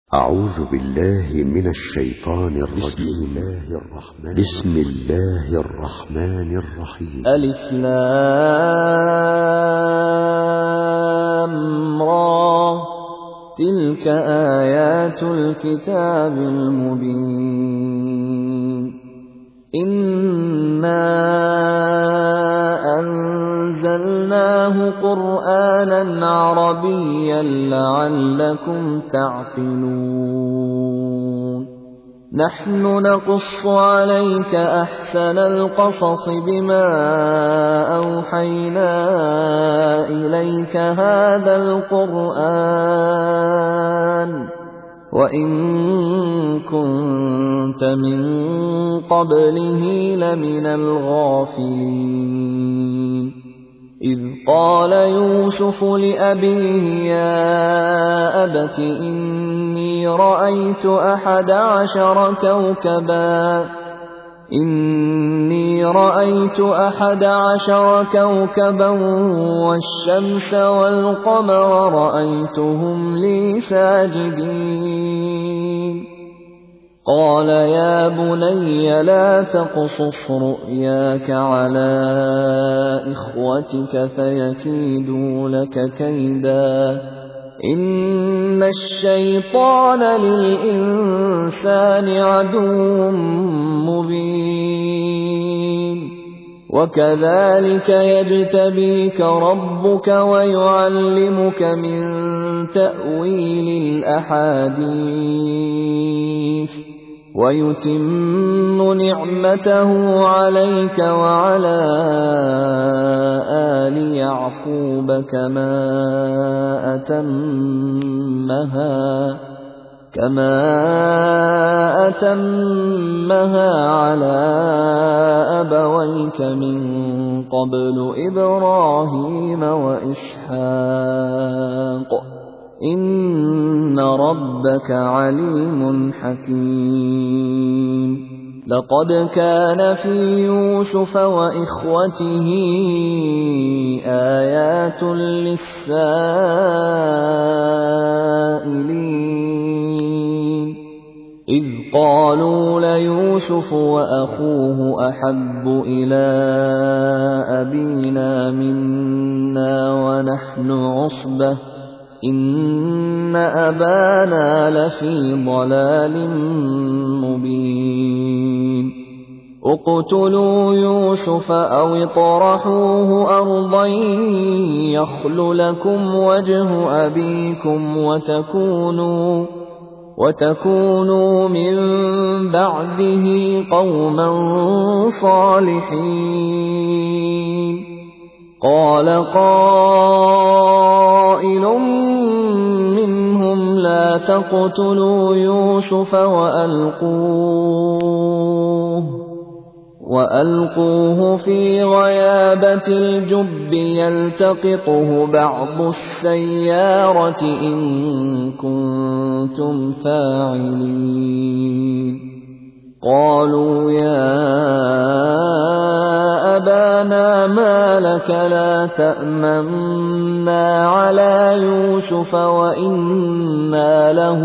أعوذ بالله من الشيطان الرجيم. بسم الله الرحمن الرحيم. ألف لام را تلك آيات الكتاب المبين. إنا أنزلناه قرآنا عربيا لعلكم تعقلون. نحن نقص عليك أحسن القصص بما أوحينا إليك هذا القرآن وإن كنت من قبله لمن الغافلين. إذ قال يوسف لأبيه يا أبت إني رأيت 11 كوكبا والشمس والقمر رأيتهم لي ساجدين. قال يا بني لا تقصص رؤياك على إخوتك فيكيدوا لك كيدا إن الشيطان للإنسان عدو مبين. وكذلك يجتبيك ربك ويعلمك من تأويل الأحاديث ويتم نعمته عليك وعلى آل يعقوب كما أتمها على أبويك من قبل إبراهيم وإسحاق إن ربك عليم حكيم. لقد كان في يوسف وإخوته آيات للسائلين إذ قالوا ليوسف وأخوه أحب إلى أبينا منا ونحن عصبة إن أبانا لفي ضلال مبين. اقتلوا يوسف أو اطرحوه أرضا يخل لكم وجه أبيكم وتكونوا من بعده قوما صالحين. قال قائل منهم لا تقتلوا يوسف وألقوه في غيابة الجب يلتقطه بعض السيارة إن كنتم فاعلين. قالوا يا أبانا ما لك لا تأمنا على يوسف وإنا له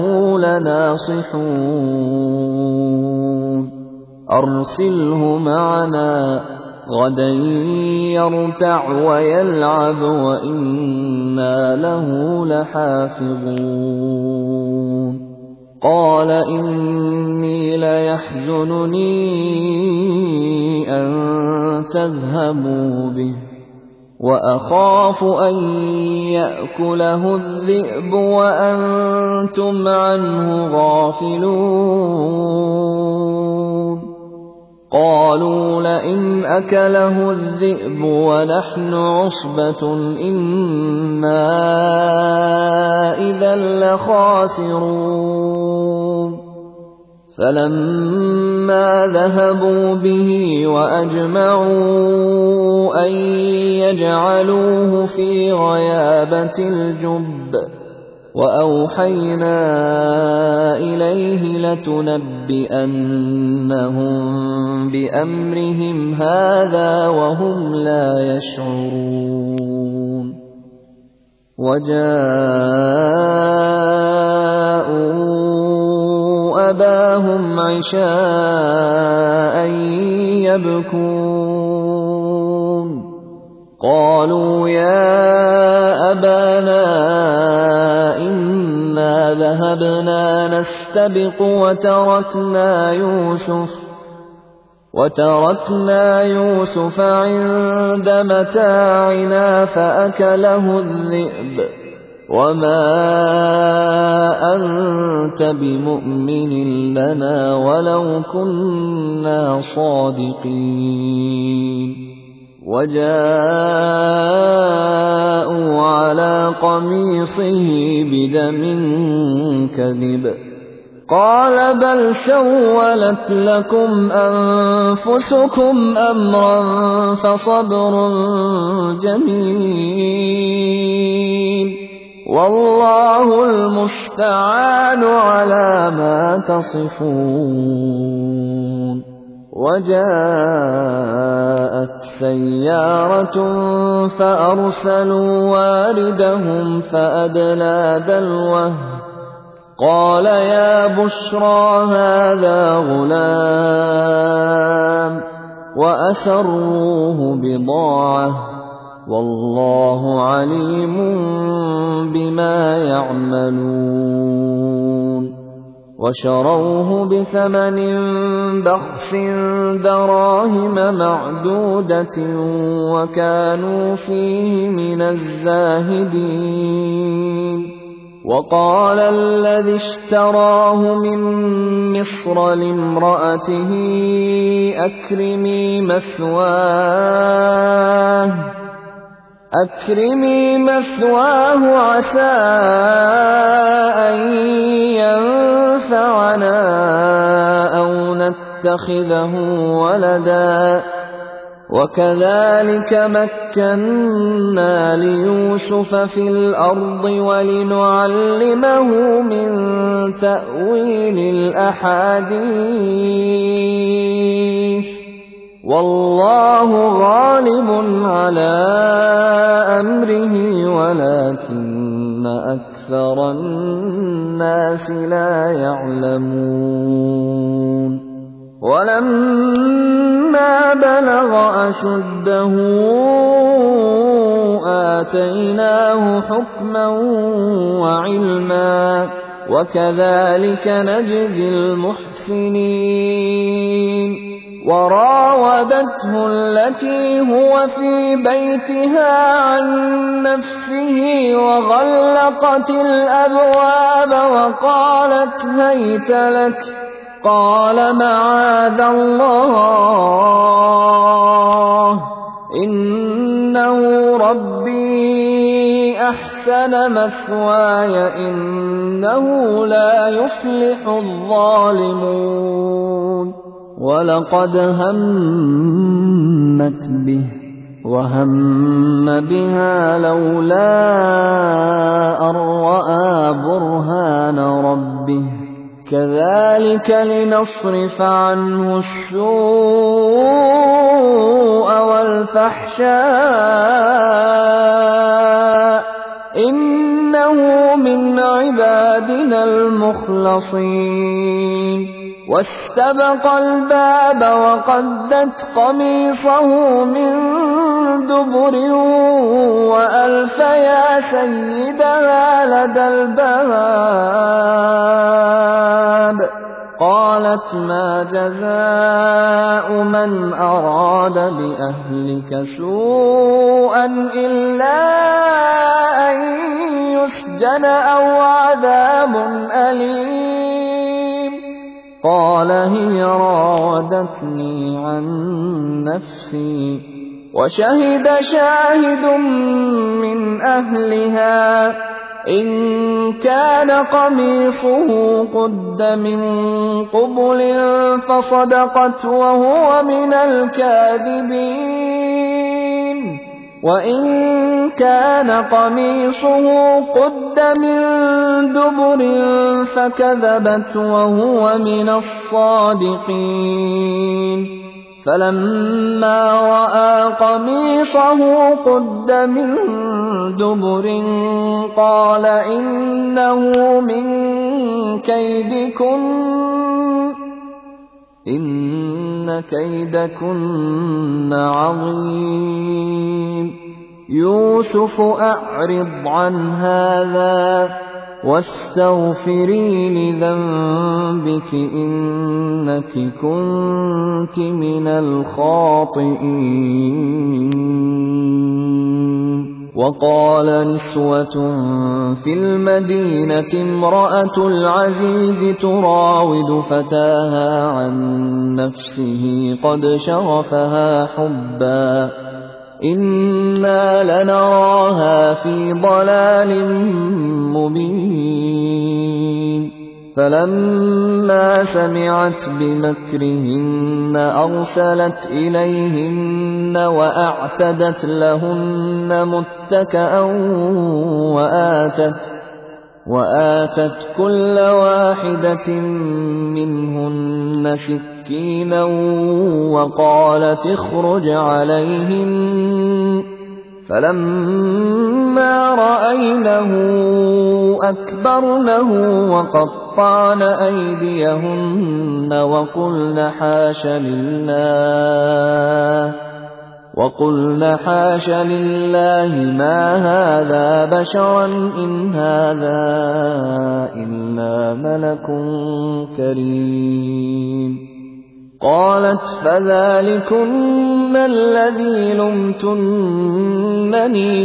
لناصحون. أرسله معنا غدا يرتع ويلعب وإنا له لحافظون. قال إني ليحزنني أن تذهبوا به وأخاف أن يأكله الذئب وأنتم عنه غافلون. قالوا لئن أكله الذئب ونحن عصبة إنا إذا لخاسرون. فلما ذهبوا به وأجمعوا أن يجعلوه في غيابة الجب وأوحينا إليه لتنبئنهم بأمرهم هذا وهم لا يشعرون. وجاءوا أباهم عشاء يبكون قالوا يا أبانا إنا ذهبنا نستبق وتركنا يوسف عند متاعنا فأكله الذئب وما أنت بمؤمن لنا ولو كنا صادقين وجاءوا على قميصه بدم كذب قال بل سولت لكم أنفسكم أمرا فصبر جميل والله المستعان على ما تصفون وجاءت سيارة فأرسلوا واردهم فأدلى دلوه قال يا بشرى هذا غلام وأسروه بضاعة والله عليم بما يعملون وشروه بثمن بخس دراهم معدودة وكانوا فيه من الزاهدين وقال الذي اشتراه من مصر لامرأته أكرمي مثواه عسى أن ينفعنا أو نتخذه ولدا وكذلك مكنا ليوسف في الأرض ولنعلمه من تأويل الأحاديث والله غالب على أمره ولكن أكثر الناس لا يعلمون ولما بلغ أشده آتيناه حكما وعلما وكذلك نجزي المحسنين وراودته التي هو في بيتها عن نفسه وغلقت الأبواب وقالت هيت لك قال معاذ الله إنه ربي أحسن مثواي إنه لا يفلح الظالمون ولقد همت به وهم بها لولا أن رأى برهان ربه كذلك لنصرف عنه السوء والفحشاء إنه من عبادنا المخلصين واستبق الباب وقدت قميصه من دبر وألف يا سيدها لدى الباب قالت ما جزاء من أراد بأهلك سوءا إلا أن يسجن أو عذاب أليم قال هي راودتني عن نفسي وشهد شاهد من أهلها إن كان قميصه قد من قبل فصدقت وهو من الكاذبين وإن كان قميصه قد من دبر فكذبت وهو من الصادقين فلما رأى قميصه قد من دبر قال إنه من كيدكن إِنَّ كَيْدَكُنَّ عَظِيمٌ يُوسُفُ أَعْرِضْ عَنْ هَٰذَا وَاسْتَغْفِرِي لِذَنبِكِ إِنَّكِ كُنتِ مِنَ الْخَاطِئِينَ وَقَالَ نِسْوَةٌ فِي الْمَدِينَةِ امْرَأَتُ الْعَزِيزِ تُرَاوِدُ فَتَاهَا عَن نَّفْسِهِ قَدْ شَغَفَهَا حُبًّا إِنَّا لَنَرَاهَا فِي ضَلَالٍ مُّبِينٍ فَلَمَّا سَمِعَتْ بِمَكْرِهِنَّ أَرْسَلَتْ إِلَيْهِنَّ وَأَعْتَدَتْ لَهُنَّ مُتَّكَأً وَآتَتْ كُلَّ وَاحِدَةٍ مِّنْهُنَّ سِكِّينًا وَقَالَتِ اخْرُجْ عَلَيْهِنَّ فَلَمَّا رَأَيْنَهُ أَكْبَرْنَهُ وَقَطَّعْنَ أَيْدِيَهُنَّ وَقُلْنَ حَاشَ لِلَّهِ مَا هَٰذَا بَشَرًا إِنْ هَٰذَا إِلَّا مَلَكٌ كَرِيمٌ قَالَتْ فَذَٰلِكُنَّ الَّذِي لُمْتُنَّنِي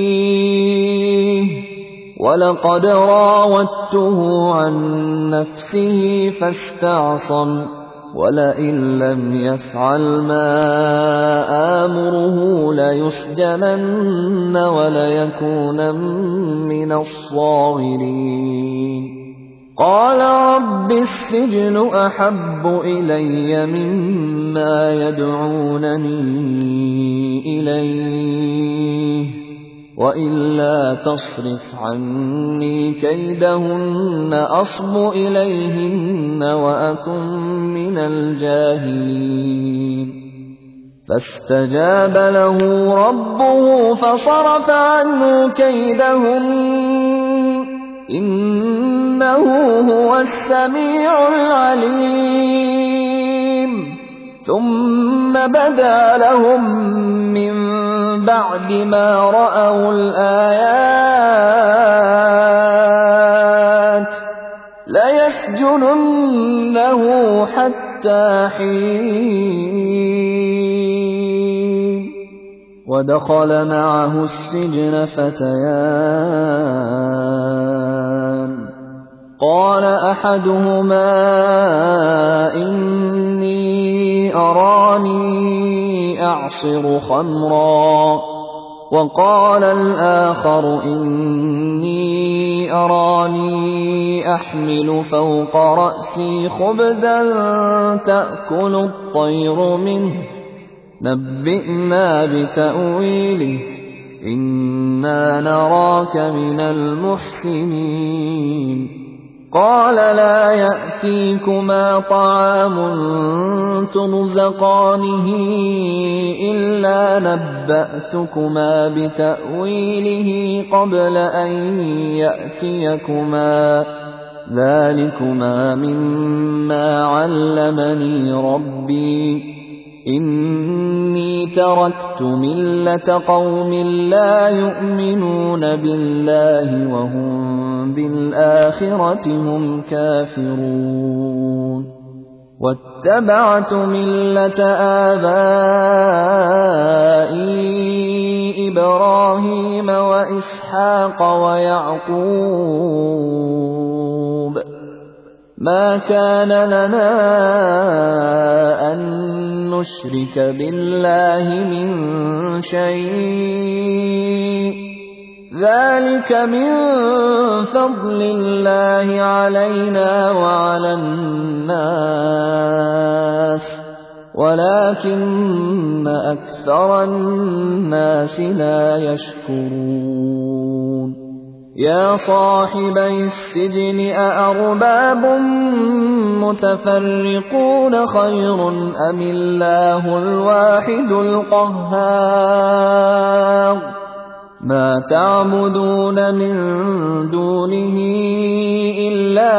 فِيهِ وَلَقَدْ رَاوَدتُّهُ عَن نَّفْسِهِ فَاسْتَعْصَمَ وَلَئِن لَّمْ يَفْعَلْ مَا آمُرُهُ لَيُسْجَنَنَّ وَلَيَكُونًا مِّنَ الصَّاغِرِينَ قَالَ رَبِّ السِّجْنُ أَحَبُّ إِلَيَّ مِمَّا يَدْعُونَنِي إِلَيْهِ وَإِلَّا تَصْرِفْ عَنِّي كَيْدَهُنَّ أَصْبُ إِلَيْهِنَّ وَأَكُن مِّنَ الْجَاهِلِينَ فَاسْتَجَابَ لَهُ رَبُّهُ فَصَرَفَ عَنْهُ كَيْدَهُنَّ إِنَّهُ هُوَ السَّمِيعُ الْعَلِيمُ ثُمَّ بَدَا لَهُم مِّن بَعْدِ مَا رَأَوُا الْآيَاتِ لَيَسْجُنُنَّهُ حَتَّىٰ حِينٍ وَدَخَلَ مَعَهُ السِّجْنَ فَتَيَانِ قَالَ أَحَدُهُمَا إِنِّي أَرَانِي أَعْصِرُ خَمْرًا وَقَالَ الْآخَرُ إِنِّي أَرَانِي أَحْمِلُ فَوْقَ رَأْسِي خُبْزًا تَأْكُلُ الطَّيْرُ مِنْهُ نَبِّئْنَا بِتَأْوِيلِهِ إِنَّا نَرَاكَ مِنَ الْمُحْسِنِينَ قَالَ لَا يَأْتِيكُمَا طَعَامٌ تُرْزَقَانِهِ إِلَّا نَبَّأْتُكُمَا بِتَأْوِيلِهِ قَبْلَ أَن يَأْتِيَكُمَا ذَٰلِكُمَا مِمَّا عَلَّمَنِي رَبِّي إِنِّي تَرَكْتُ مِلَّةَ قَوْمٍ لَّا يُؤْمِنُونَ بِاللَّهِ وَهُم بِالْآخِرَةِ هُمْ كَافِرُونَ وَاتَّبَعْتُ مِلَّةَ آبَائِي إِبْرَاهِيمَ وَإِسْحَاقَ وَيَعْقُوبَ مَا كَانَ لَنَا أَن نُّشْرِكَ بِاللَّهِ مِن شَيْءٍ ذَلِكَ مِن فَضْلِ اللَّهِ عَلَيْنَا وَعَلَى النَّاسِ وَلَٰكِنَّ أَكْثَرَ النَّاسِ لَا يَشْكُرُونَ يَا صَاحِبَيِ السِّجْنِ أَأَرْبَابٌ مُّتَفَرِّقُونَ خَيْرٌ أَمِ اللَّهُ الْوَاحِدُ الْقَهَّارُ ما تعبدون من دونه إلا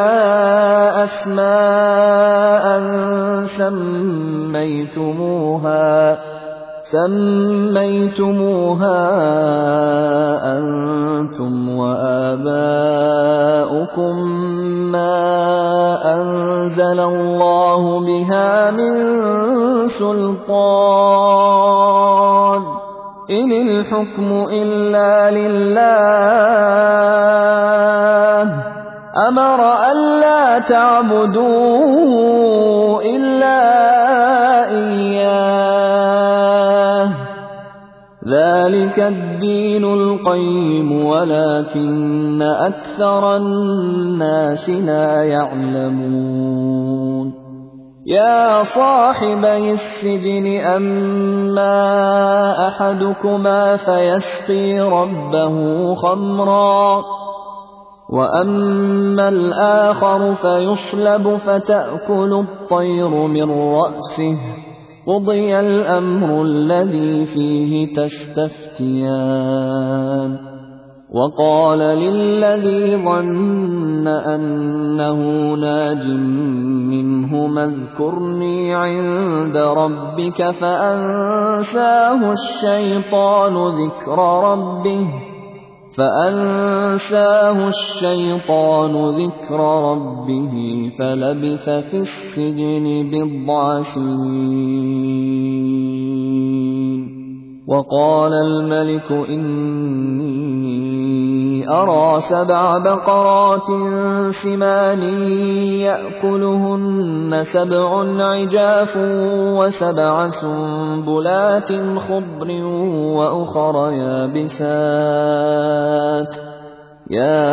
أسماء سميتموها أنتم وآباؤكم ما أنزل الله بها من سلطان إن الحكم إلا لله أمر ألا تعبدوا إلا إياه ذلك الدين القيم ولكن أكثر الناس لا يعلمون يا صاحبي السجن أما أحدكما فيسقي ربه خمرا وأما الآخر فيصلب فتأكل الطير من رأسه قضي الأمر الذي فيه تستفتيان وقال للذي ظن أنه ناج منهما اذكرني عند ربك فأنساه الشيطان ذكر ربه فلبث في السجن بضع سنين وقال الملك إني أرى 7 بقرات سمان يأكلهن 7 عجاف و7 سنبلات خضر وأخر يابسات يا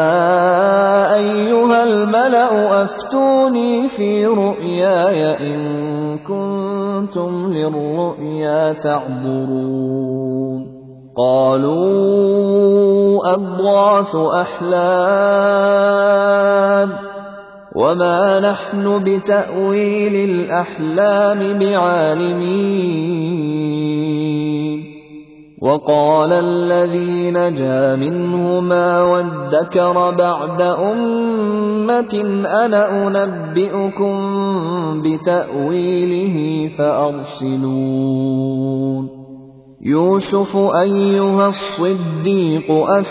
أيها الملأ أفتوني في رؤياي إن كنتم للرؤيا تعبرون قالوا أضغاث أحلام وما نحن بتأويل الأحلام بعالمين وقال الذي نجا منهما وادكر بعد أمة أنا أنبئكم بتأويله فأرسلون يوسف أيها الصديق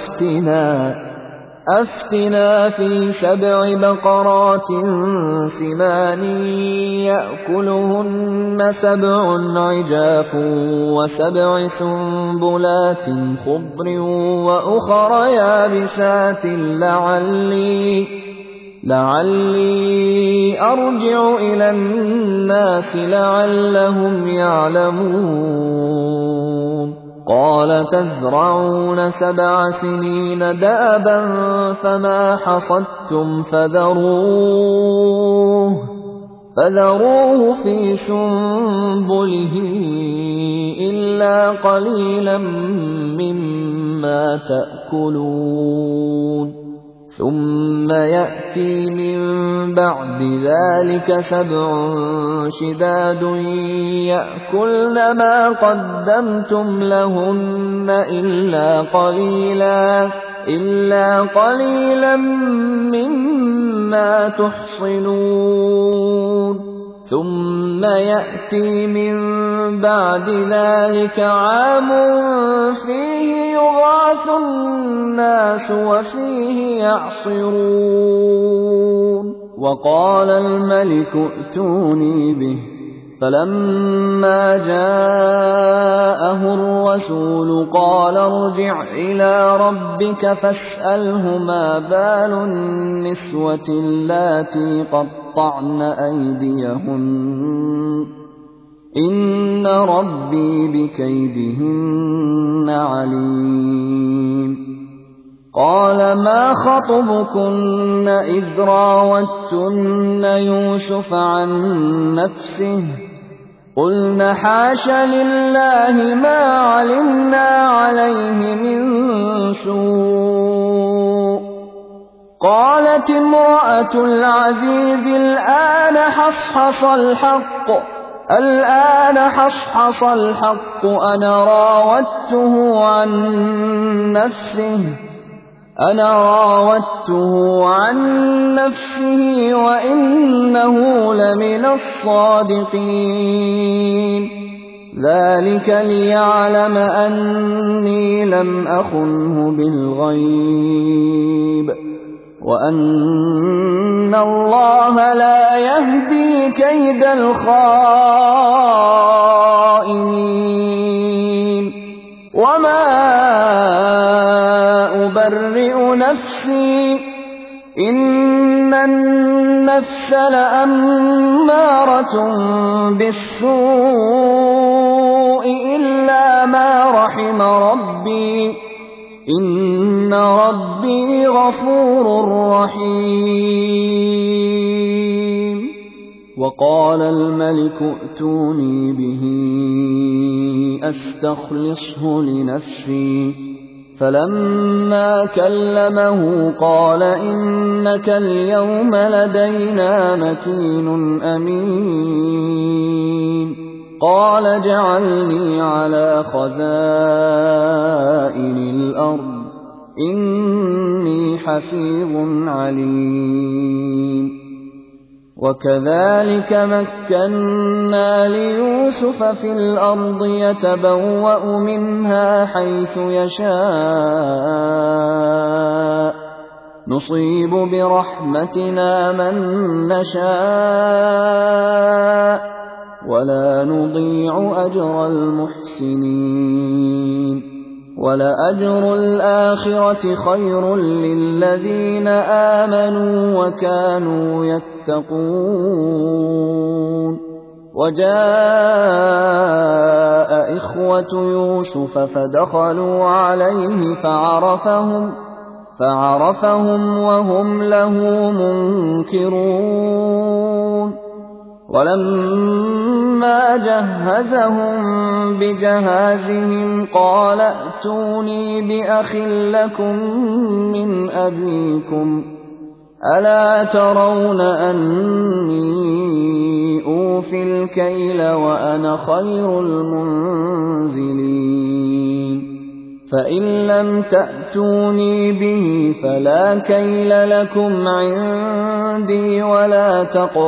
أفتنا في 7 بقرات سمان يأكلهن 7 عجاف و7 سنبلات خضر وأخر يابسات لعلي أرجع إلى الناس لعلهم يعلمون قال تزرعون 7 سنين دابا فما حصدتم فذروه في سنبله إلا قليلا مما تأكلون ثم يأتي من بعد ذلك 7 شداد يأكلن ما قدمتم لهن إلا قليلا مما تحصنون ثم يأتي من بعد ذلك عام فيه يغاث الناس وفيه يعصرون وقال الملك ائتوني به فلما جاءه الرسول قال ارجع إلى ربك فاسأله ما بال النسوة اللاتي قطعن أيديهن إن ربي بكيدهن عليم قال ما خطبكن إذ راوتن يوسف عن نفسه قلن حاش لله ما علمنا عليه من سوء قالت امرأة العزيز الآن حصحص الحق الآن حصحص الحق أنا راودته عن نفسه وإنه لمن الصادقين ذلك ليعلم أني لم أخنه بالغيب وأن الله لا يهدي كيد الخائنين وما أبرئ نفسي إن النفس لأمارة بالسوء إلا ما رحم ربي إن ربي غفور رحيم وقال الملك ائتوني به أستخلصه لنفسي فلما كلمه قال إنك اليوم لدينا مكين أمين قال اجعلني على خزائن الأرض إني حفيظ عليم وكذلك مكنا ليوسف في الأرض يتبوأ منها حيث يشاء نصيب برحمتنا من نشاء ولا نضيع أجر المحسنين ولأجر الآخرة خير للذين آمنوا وكانوا يتقون وجاء إخوة يوسف فدخلوا عليه فعرفهم وهم له منكرون ولما جهزهم بجهازهم قال ائتوني بأخ لكم من أبيكم ألا ترون أني أوفي الكيل وأنا خير المنزلين فإن لم تأتوني به فلا كيل لكم عندي ولا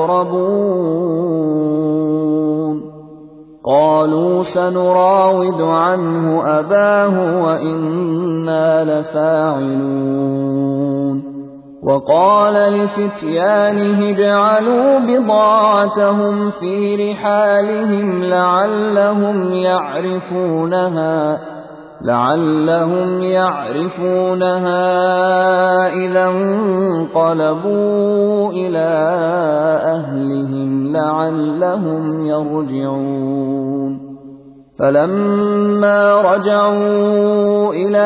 تقربون قالوا سنراود عنه أباه وإنا لفاعلون وقال لفتيانه اجعلوا بضاعتهم في رحالهم لعلهم يعرفونها إذا انقلبوا إلى أهلهم لعلهم يرجعون فلما رجعوا إلى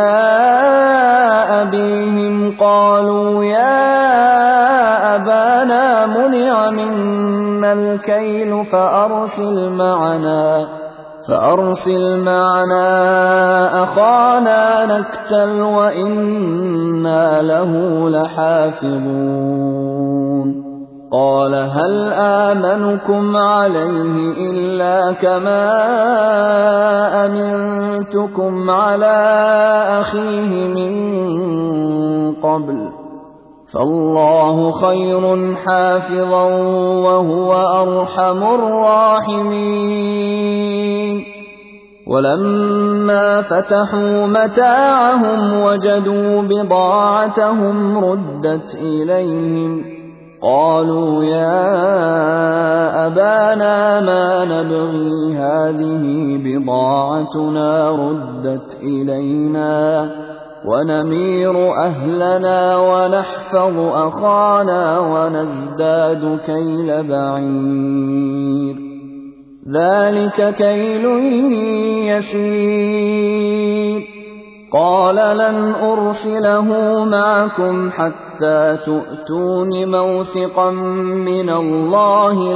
أبيهم قالوا يا أبانا منع منا الكيل فأرسل معنا أخانا نكتل وإنا له لحافظون قال هل آمنكم عليه إلا كما أمنتكم على أخيه من قبل فالله خير حافظا وهو أرحم الراحمين ولما فتحوا متاعهم وجدوا بضاعتهم ردت إليهم قالوا يا أبانا ما نبغي هذه بضاعتنا ردت إلينا ونمير أهلنا ونحفظ أخانا ونزداد كيل بعير ذلك كيل يسير قال لن أرسله معكم حتى تؤتون موثقا من الله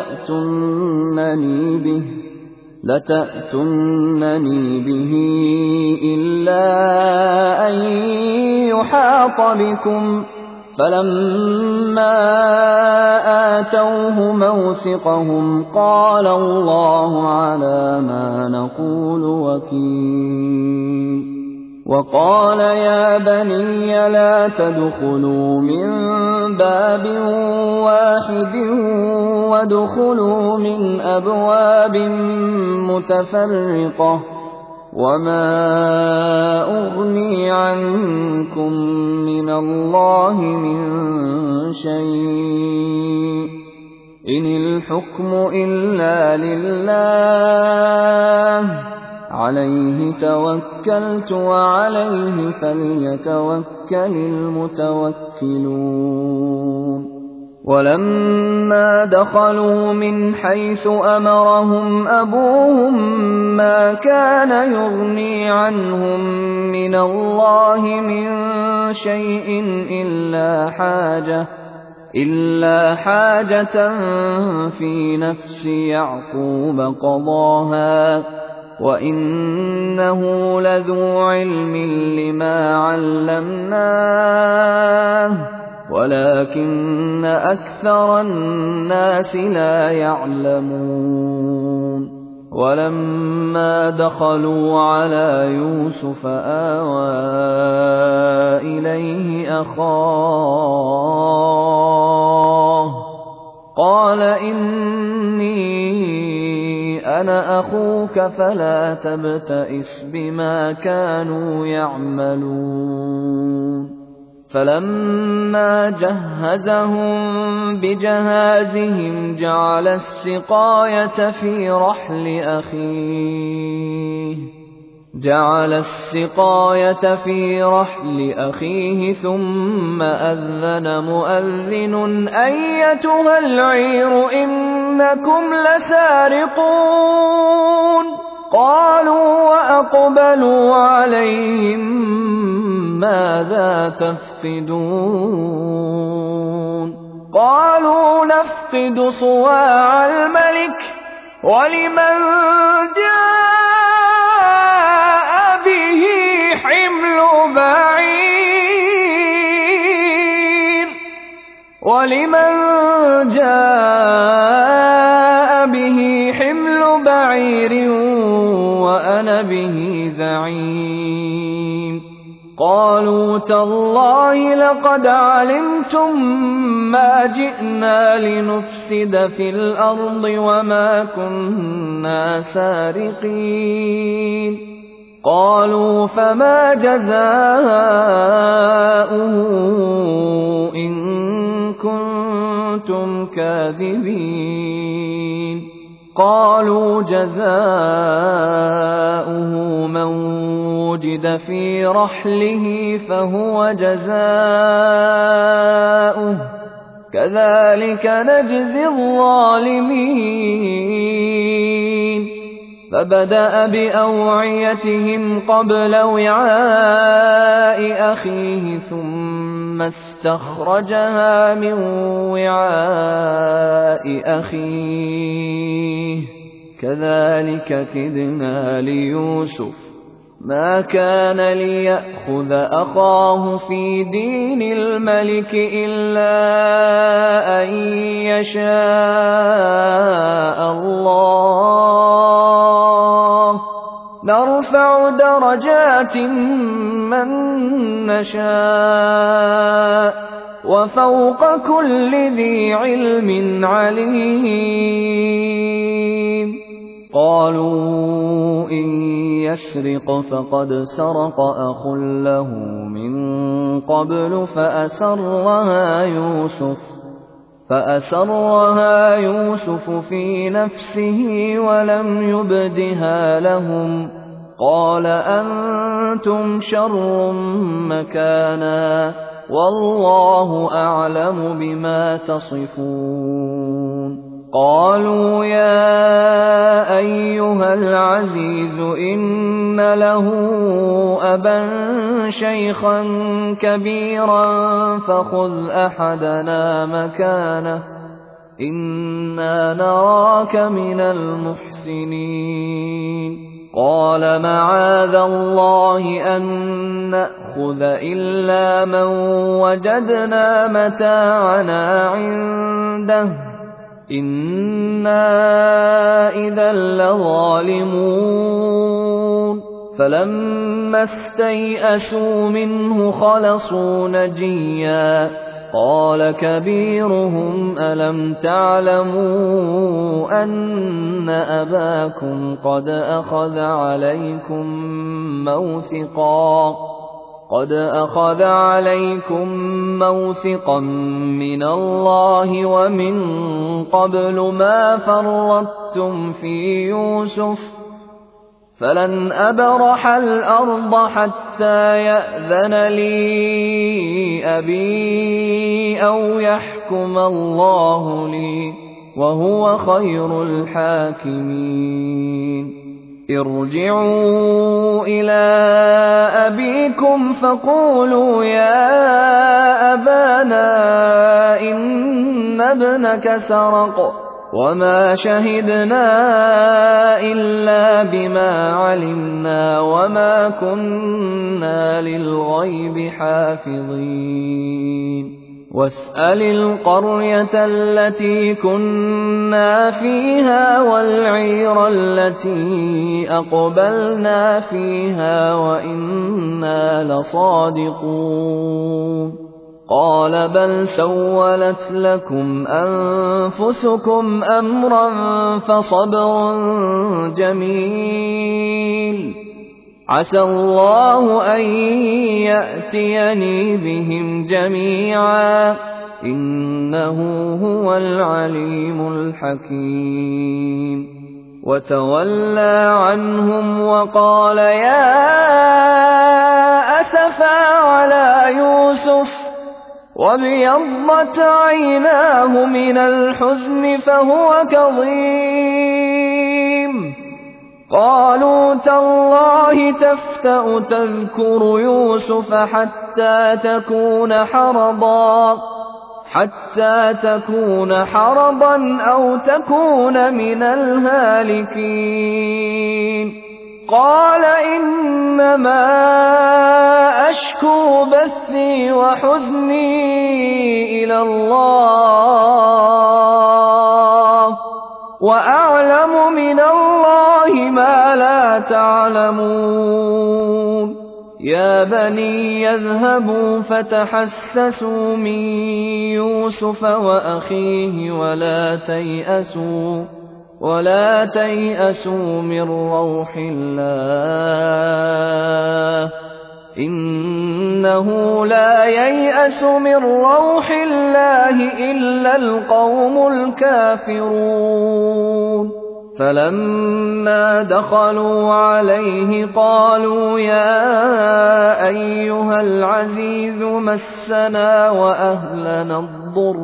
لتأتونني به إلا أن يحاط بكم فلما آتوه موثقهم قال الله على ما نقول وكيل. وقال يا بني لا تدخلوا من باب واحد وادخلوا من أبواب متفرقة وما أغني عنكم من الله من شيء إن الحكم إلا لله عليه توكلت وعليه فليتوكل المتوكلون. ولما دخلوا من حيث أمرهم أبوهم ما كان يغني عنهم من الله من شيء إلا حاجة في نفس يعقوب قضاها وإنه لذو علم لما علمناه ولكن أكثر الناس لا يعلمون. ولما دخلوا على يوسف آوى إليه أخاه قال إني أنا أخوك فلا تبتئس بما كانوا يعملون. فلما جهزهم بجهازهم جعل السقاية في رحل أخيه ثم أذن مؤذن أيتها العير إنكم لسارقون. قالوا وأقبلوا عليهم ماذا تفقدون؟ قالوا نفقد صواع الملك ولمن جاء به حمل بعير وأنا به زعيم. قالوا تالله لقد علمتم ما جئنا لنفسد في الأرض وما كنا سارقين. قالوا فما جزاؤه إن كنتم كاذبين. قالوا جزاؤه من وجد في رحله فهو جزاؤه كذلك نجزي الظالمين. فبدأ بأوعيتهم قبل وعاء أخيه ثم استخرجها من وعاء أخيه كذلك كدنا ليوسف ما كان ليأخذ أخاه في دين الملك إلا أن يشاء الله نرفع درجات من نشاء وفوق كل ذي علم عليم. قالوا إن يسرق فقد سرق أخ له من قبل فأسرها يوسف في نفسه ولم يبدها لهم. قال أنتم شر مكانا والله أعلم بما تصفون. قالوا يا أيها العزيز إن له أبا شيخا كبيرا فخذ أحدنا مكانه إنا نراك من المحسنين. قال معاذ الله أن نأخذ إلا من وجدنا متاعنا عنده إنا إذا لظالمون فلما استيئسوا منه خلصوا نجيا قال كبيرهم ألم تعلموا أن أباكم قد أخذ عليكم موثقا من الله ومن قبل ما فرطتم في يوسف فلن أبرح الأرض حتى يأذن لي أبي أو يحكم الله لي وهو خير الحاكمين ارجعوا إلى أبيكم فقولوا يا أبانا إن ابنك سرق وما شهدنا إلا بما علمنا وما كنا للغيب حافظين واسأل القرية التي كنا فيها والعير التي أقبلنا فيها وإنا لصادقون قال بل سولت لكم أنفسكم أمرا فصبر جميل عسى الله أن يأتيني بهم جميعا إنه هو العليم الحكيم وتولى عنهم وقال يا أسفا على يوسف وابيضت عيناه من الحزن فهو كظيم قالوا تالله تفتأ تذكر يوسف حتى تكون حرضا أو تكون من الهالكين قال إنما أشكو بثي وحزني إلى الله وأعلم من الله ما لا تعلمون يا بني يذهبوا فتحسسوا من يوسف وأخيه ولا تيأسوا من روح الله إنه لا ييأس من روح الله إلا القوم الكافرون فلما دخلوا عليه قالوا يا أيها العزيز مسنا وأهلنا الضر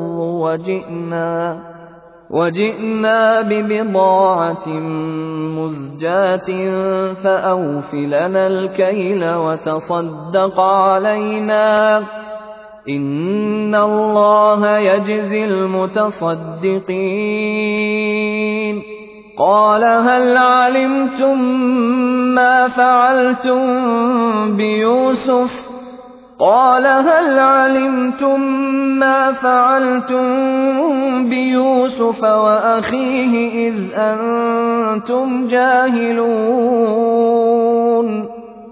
وجئنا ببضاعة مزجاة فأوف لنا الكيل وتصدق علينا إن الله يجزي المتصدقين قال هل علمتم ما فعلتم بيوسف وأخيه إذ أنتم جاهلون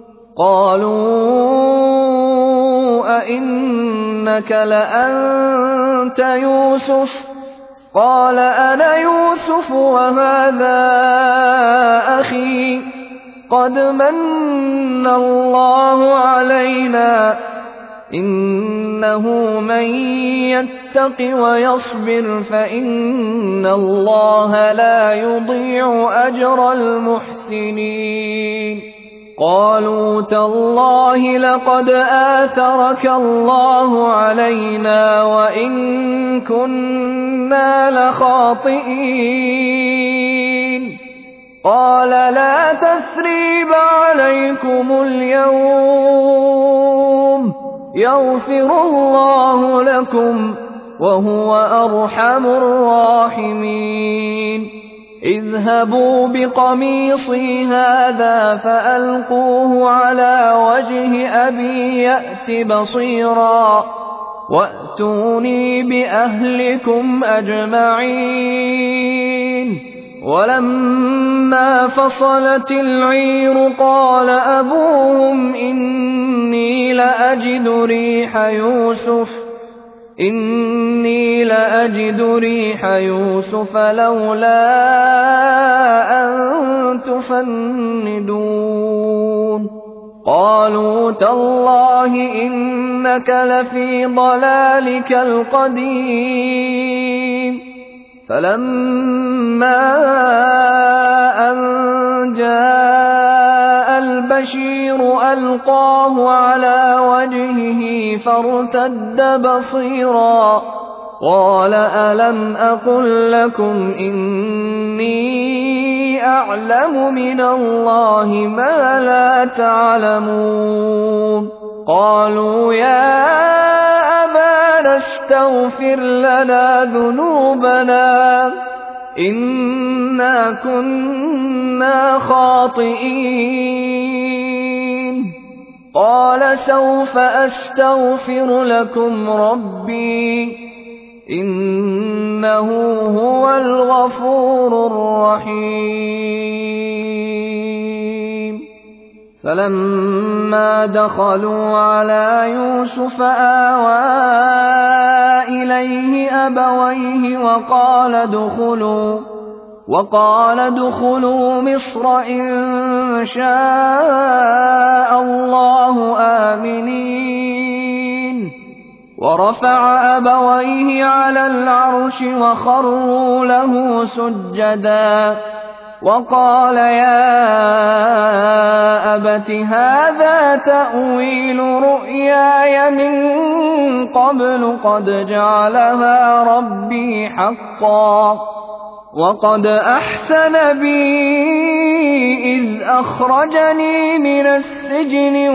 قالوا أئنك لأنت يوسف قال أنا يوسف وهذا أخي قد من الله علينا إنه من يتق ويصبر فإن الله لا يضيع أجر المحسنين قالوا تالله لقد آثرك الله علينا وإن كنا لخاطئين قال لا تثريب عليكم اليوم يغفر الله لكم وهو أرحم الراحمين اذهبوا بقميصي هذا فألقوه على وجه أبي يأت بصيرا وَأْتُونِي بِأَهْلِكُمْ أَجْمَعِينَ وَلَمَّا فَصَلَتِ الْعِيرُ قَالَ أَبُوهُمْ إِنِّي لَأَجِدُ رِيحَ يُوسُفَ لَوْلَا أَن تُفَنِّدُونِ قَالُوا تَاللَّهِ إِنَّكَ لَفِي ضَلَالِكَ الْقَدِيمِ فَلَمَّا أَن جَاءَ الْبَشِيرُ أَلْقَاهُ عَلَىٰ وَجْهِهِ فَارْتَدَّ بَصِيرًا قَالَ أَلَمْ أَقُل لَّكُمْ إِنِّي أَعْلَمُ مِنَ اللَّهِ مَا لَا تَعْلَمُونَ قَالُوا يَا أَبَانَا اسْتَغْفِرْ لَنَا ذُنُوبَنَا إِنَّا كُنَّا خَاطِئِينَ قَالَ سَوْفَ أَسْتَغْفِرُ لَكُمْ رَبِّي إِنَّهُ هُوَ الْغَفُورُ الرَّحِيمُ فَلَمَّا دَخَلُوا عَلَىٰ يُوسُفَ آوَىٰ إِلَيْهِ أَبَوَيْهِ وَقَالَ ادْخُلُوا مِصْرَ إِن شَاءَ اللَّهُ آمِنِينَ وَرَفَعَ أَبَوَيْهِ عَلَى الْعَرْشِ وَخَرُّوا لَهُ سُجَّدًا وَقَالَ يَا أَبَتِ هَٰذَا تَأْوِيلُ رُؤْيَايَ مِن قَبْلُ قَدْ جَعَلَهَا رَبِّي حَقًّا وَقَدْ أَحْسَنَ بِي إِذْ أَخْرَجَنِي مِنَ السِّجْنِ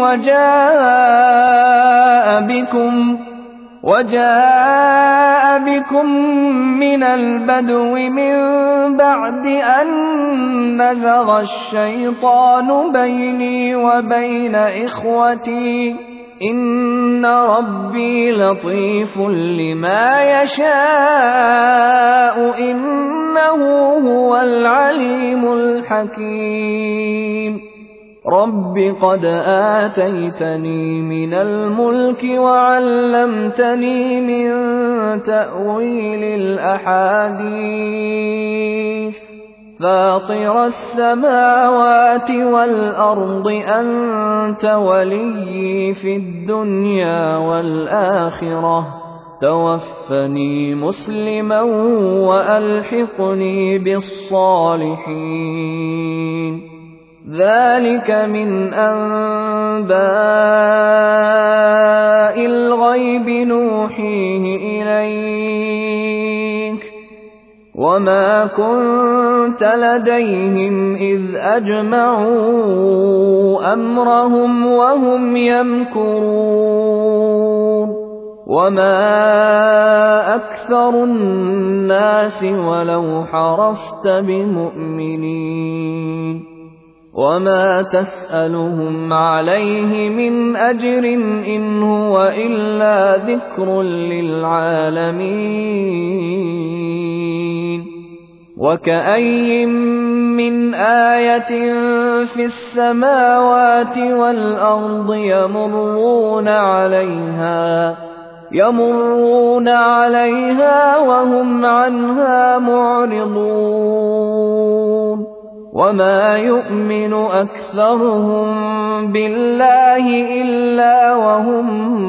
وَجَاءَ بِكُم مِّنَ الْبَدْوِ مِن بَعْدِ أَن نَّزَغَ الشَّيْطَانُ بَيْنِي وَبَيْنَ إِخْوَتِي إِنَّ رَبِّي لَطِيفٌ لِّمَا يَشَاءُ إِنَّهُ هُوَ الْعَلِيمُ الْحَكِيمُ رَبِّ قَدْ آتَيْتَنِي مِنَ الْمُلْكِ وَعَلَّمْتَنِي مِن تَأْوِيلِ الْأَحَادِيثِ فَاطِرَ السَّمَاوَاتِ وَالْأَرْضِ أَنتَ وَلِيِّي فِي الدُّنْيَا وَالْآخِرَةِ تَوَفَّنِي مُسْلِمًا وَأَلْحِقْنِي بِالصَّالِحِينَ ذَلِكَ مِنْ أَنبَاءِ الْغَيْبِ نُوحِيهِ إِلَيْكَ وَمَا كُنتَ لَدَيْهِمْ إِذْ أَجْمَعُوا أَمْرَهُمْ وَهُمْ يَمْكُرُونَ وَمَا أَكْثَرُ النَّاسِ وَلَوْ حَرَصْتَ بِمُؤْمِنِينَ وَمَا تَسْأَلُهُمْ عَلَيْهِ مِنْ أَجْرٍ إِنْ هُوَ إِلَّا ذِكْرٌ لِّلْعَالَمِينَ وَكَأَيِّن مِّنْ آيَةٍ فِي السَّمَاوَاتِ وَالْأَرْضِ يَمُرُّونَ عَلَيْهَا وَهُمْ عَنْهَا مُعْرِضُونَ وَمَا يُؤْمِنُ أَكْثَرُهُم بِاللَّهِ إِلَّا وَهُم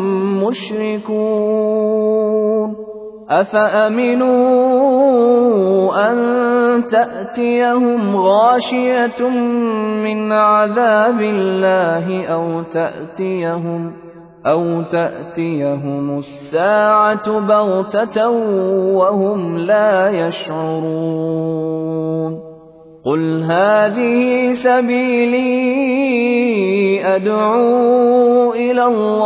مُّشْرِكُونَ أَفَأَمِنُوا أَن تَأْتِيَهُمْ غَاشِيَةٌ مِّنْ عَذَابِ اللَّهِ أَوْ تَأْتِيَهُمُ السَّاعَةُ بَغْتَةً وَهُمْ لَا يَشْعُرُونَ قُلْ هَٰذِهِ سَبِيلِي أَدْعُو إِلَى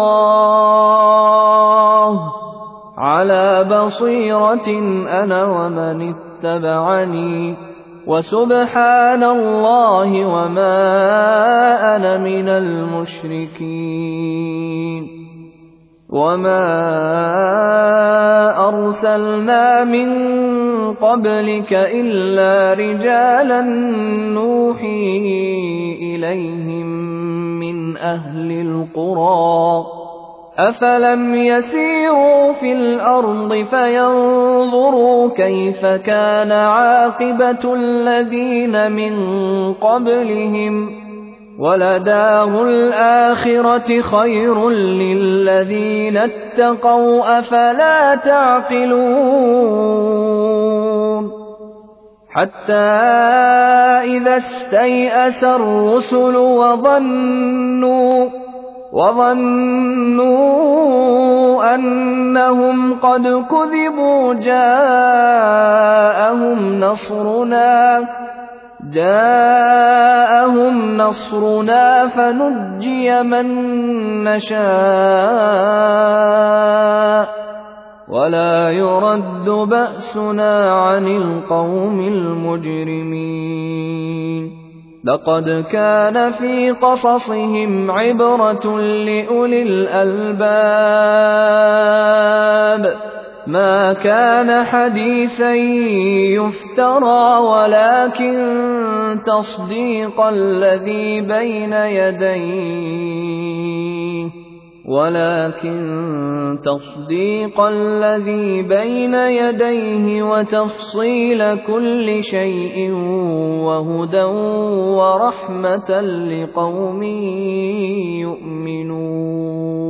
اللَّهِ عَلَىٰ بَصِيرَةٍ أَنَا وَمَنِ اتَّبَعَنِي وَسُبْحَانَ اللَّهِ وَمَا أَنَا مِنَ الْمُشْرِكِينَ وَمَا أَرْسَلْنَا مِن قَبْلِكَ إِلَّا رِجَالًا نُّوحِي إِلَيْهِم مِّنْ أَهْلِ الْقُرَىٰ ۗ أَفَلَمْ يَسِيرُوا فِي الْأَرْضِ فَيَنظُرُوا كَيْفَ كَانَ عَاقِبَةُ الَّذِينَ مِن قَبْلِهِمْ ۗ وَلَدَارُ الْآخِرَةِ خَيْرٌ لِّلَّذِينَ اتَّقَوْا ۗ أَفَلَا تَعْقِلُونَ حَتَّىٰ إِذَا اسْتَيْأَسَ الرُّسُلُ وَظَنُّوا أَنَّهُمْ قَدْ كُذِبُوا جاءهم نصرنا فنجي من نشاء ولا يرد بأسنا عن القوم المجرمين. لقد كان في قصصهم عبرة لأولي الألباب، ما كان حديثا يفترى ولكن تصديق الذي بين يديه وتفصيل كل شيء وهدى ورحمة لقوم يؤمنون.